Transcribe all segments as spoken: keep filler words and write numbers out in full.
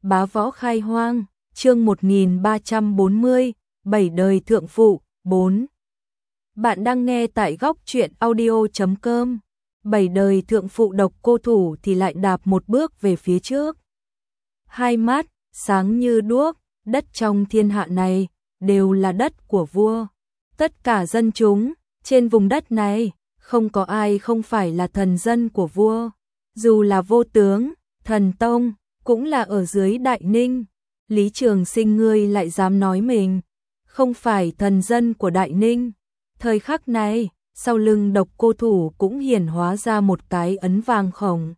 Bá Võ Khai Hoang, chương một nghìn ba trăm bốn mươi, bảy đời thượng phụ, bốn. Bạn đang nghe tại góc truyện audio chấm com. Bảy đời thượng phụ độc cô thủ thì lại đạp một bước về phía trước. Hai mắt, sáng như đuốc, đất trong thiên hạ này, đều là đất của vua. Tất cả dân chúng, trên vùng đất này, không có ai không phải là thần dân của vua. Dù là vô tướng, thần tông, cũng là ở dưới Đại Ninh. Lý Trường Sinh ngươi lại dám nói mình không phải thần dân của Đại Ninh. Thời khắc này, sau lưng độc cô thủ cũng hiển hóa ra một cái ấn vàng khổng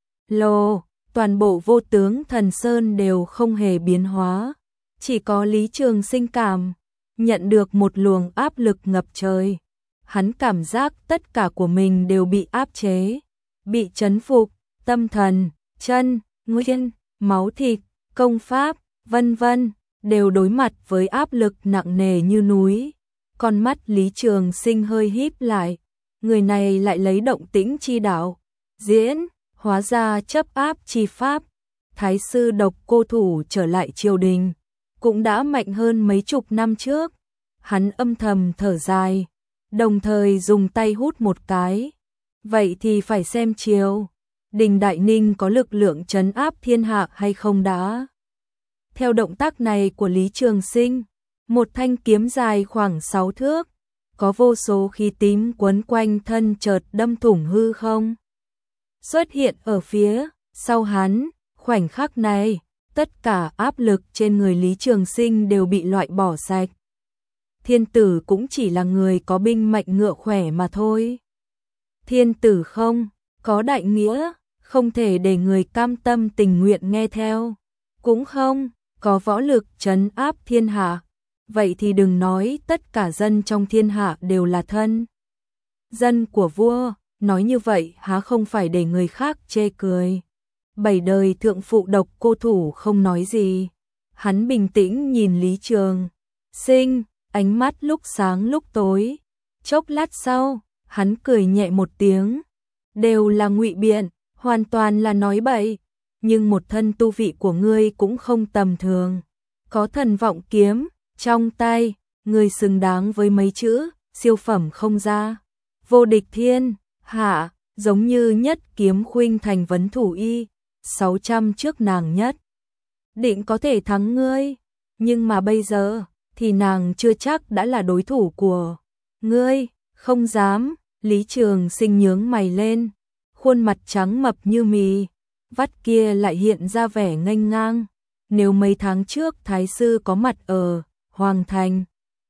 lồ, toàn bộ vô tướng thần sơn đều không hề biến hóa. Chỉ có Lý Trường Sinh cảm nhận được một luồng áp lực ngập trời. Hắn cảm giác tất cả của mình đều bị áp chế, bị trấn phục, tâm thần, chân, nguyên, máu thịt, công pháp, vân vân, đều đối mặt với áp lực nặng nề như núi. Con mắt Lý Trường Sinh hơi híp lại, người này lại lấy động tĩnh chi đạo diễn, hóa ra chấp áp chi pháp. Thái sư độc cô thủ trở lại triều đình, cũng đã mạnh hơn mấy chục năm trước. Hắn âm thầm thở dài, đồng thời dùng tay hút một cái. Vậy thì phải xem triều đình Đại Ninh có lực lượng trấn áp thiên hạ hay không đã. Theo động tác này của Lý Trường Sinh, một thanh kiếm dài khoảng sáu thước, có vô số khí tím quấn quanh thân chợt đâm thủng hư không. Xuất hiện ở phía sau hắn, khoảnh khắc này, tất cả áp lực trên người Lý Trường Sinh đều bị loại bỏ sạch. Thiên tử cũng chỉ là người có binh mệnh ngựa khỏe mà thôi. Thiên tử không có đại nghĩa, không thể để người cam tâm tình nguyện nghe theo, cũng không có võ lực trấn áp thiên hạ. Vậy thì đừng nói tất cả dân trong thiên hạ đều là thân dân của vua, nói như vậy há không phải để người khác chê cười. Bảy đời thượng phụ độc cô thủ không nói gì, hắn bình tĩnh nhìn Lý Trường Sinh, ánh mắt lúc sáng lúc tối. Chốc lát sau, hắn cười nhẹ một tiếng, đều là ngụy biện, hoàn toàn là nói bậy, nhưng một thân tu vị của ngươi cũng không tầm thường. Có thần vọng kiếm trong tay, ngươi xứng đáng với mấy chữ siêu phẩm không ra, vô địch thiên hạ, giống như nhất kiếm khuynh thành vấn thủ y, sáu trăm trước nàng nhất định có thể thắng ngươi, nhưng mà bây giờ thì nàng chưa chắc đã là đối thủ của ngươi. Không dám. Lý Trường Sinh nhướng mày lên, khuôn mặt trắng mập như mì, vắt kia lại hiện ra vẻ nghênh ngang. Nếu mấy tháng trước Thái sư có mặt ở Hoàng Thành,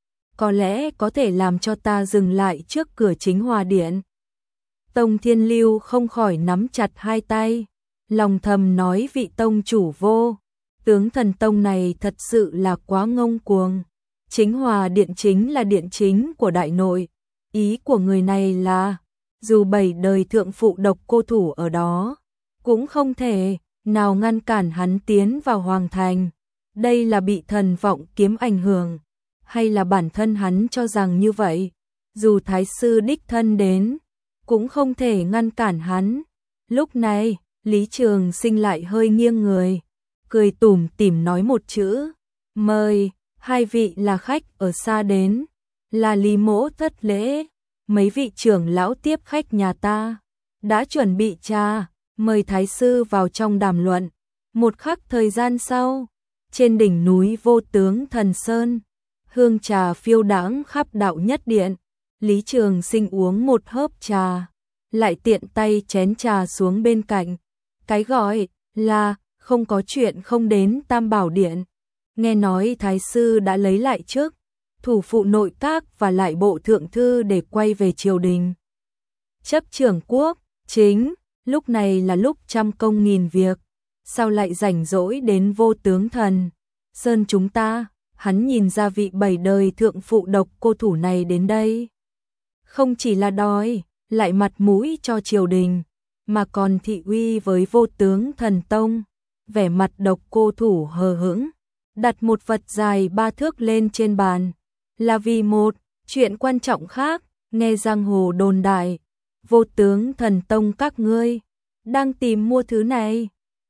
có lẽ có thể làm cho ta dừng lại trước cửa Chính Hòa Điện. Tông Thiên Lưu không khỏi nắm chặt hai tay, lòng thầm nói vị tông chủ vô tướng thần tông này thật sự là quá ngông cuồng. Chính Hòa Điện chính là điện chính của đại nội. Ý của người này là, dù bảy đời thượng phụ độc cô thủ ở đó, cũng không thể nào ngăn cản hắn tiến vào Hoàng Thành. Đây là bị thần vọng kiếm ảnh hưởng, hay là bản thân hắn cho rằng như vậy, dù Thái sư đích thân đến, cũng không thể ngăn cản hắn. Lúc này, Lý Trường Sinh lại hơi nghiêng người, cười tủm tỉm nói một chữ, mời. Hai vị là khách ở xa đến, là Lý mỗ thất lễ. Mấy vị trưởng lão tiếp khách nhà ta đã chuẩn bị trà, mời Thái sư vào trong đàm luận. Một khắc thời gian sau, trên đỉnh núi vô tướng thần sơn, hương trà phiêu đãng khắp đạo nhất điện. Lý Trường Sinh uống một hớp trà, lại tiện tay chén trà xuống bên cạnh. Cái gọi là không có chuyện không đến Tam Bảo Điện. Nghe nói Thái sư đã lấy lại chức thủ phụ nội các và lại bộ thượng thư để quay về triều đình chấp trưởng quốc chính. Lúc này là lúc trăm công nghìn việc, sao lại rảnh rỗi đến vô tướng thần sơn chúng ta? Hắn nhìn ra vị bảy đời thượng phụ độc cô thủ này đến đây, không chỉ là đòi lại mặt mũi cho triều đình, mà còn thị uy với vô tướng thần tông. Vẻ mặt độc cô thủ hờ hững, đặt một vật dài ba thước lên trên bàn, là vì một chuyện quan trọng khác. Nghe giang hồ đồn đại, vô tướng thần tông các ngươi đang tìm mua thứ này.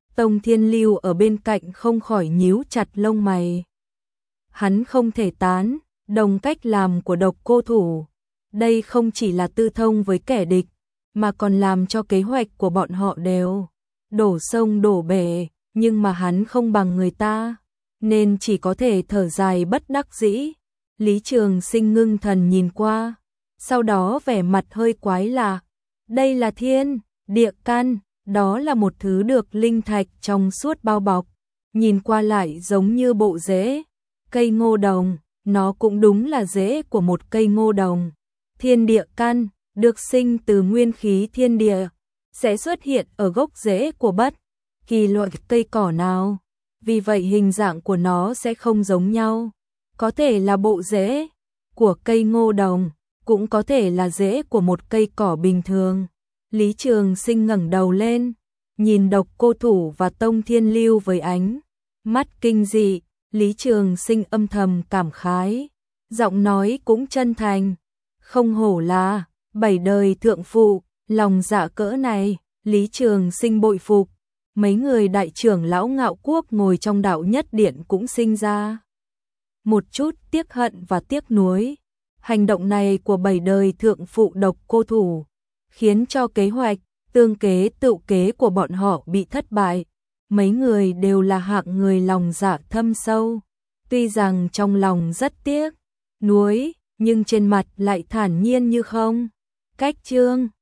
Tông Thiên Lưu ở bên cạnh không khỏi nhíu chặt lông mày. Hắn không thể tán đồng cách làm của Độc Cô Thủ. Đây không chỉ là tư thông với kẻ địch, mà còn làm cho kế hoạch của bọn họ đều đổ sông đổ bể, nhưng mà hắn không bằng người ta, nên chỉ có thể thở dài bất đắc dĩ. Lý Trường Sinh ngưng thần nhìn qua, sau đó vẻ mặt hơi quái lạ. Đây là thiên địa căn, đó là một thứ được linh thạch trong suốt bao bọc, nhìn qua lại giống như bộ rễ cây ngô đồng, nó cũng đúng là rễ của một cây ngô đồng. Thiên địa căn được sinh từ nguyên khí thiên địa, sẽ xuất hiện ở gốc rễ của bất kỳ loại cây cỏ nào. Vì vậy hình dạng của nó sẽ không giống nhau, có thể là bộ rễ của cây ngô đồng, cũng có thể là rễ của một cây cỏ bình thường. Lý Trường Sinh ngẩng đầu lên, nhìn Độc Cô Thủ và Tông Thiên Lưu với ánh mắt kinh dị. Lý Trường Sinh âm thầm cảm khái, giọng nói cũng chân thành. Không hổ là bảy đời thượng phụ, lòng dạ cỡ này. Lý Trường Sinh bội phục. Mấy người đại trưởng lão Ngạo Quốc ngồi trong đạo nhất điện cũng sinh ra một chút tiếc hận và tiếc nuối. Hành động này của bảy đời thượng phụ Độc Cô Thủ khiến cho kế hoạch tương kế tự kế của bọn họ bị thất bại. Mấy người đều là hạng người lòng dạ thâm sâu, tuy rằng trong lòng rất tiếc nuối, nhưng trên mặt lại thản nhiên như không. Cách chương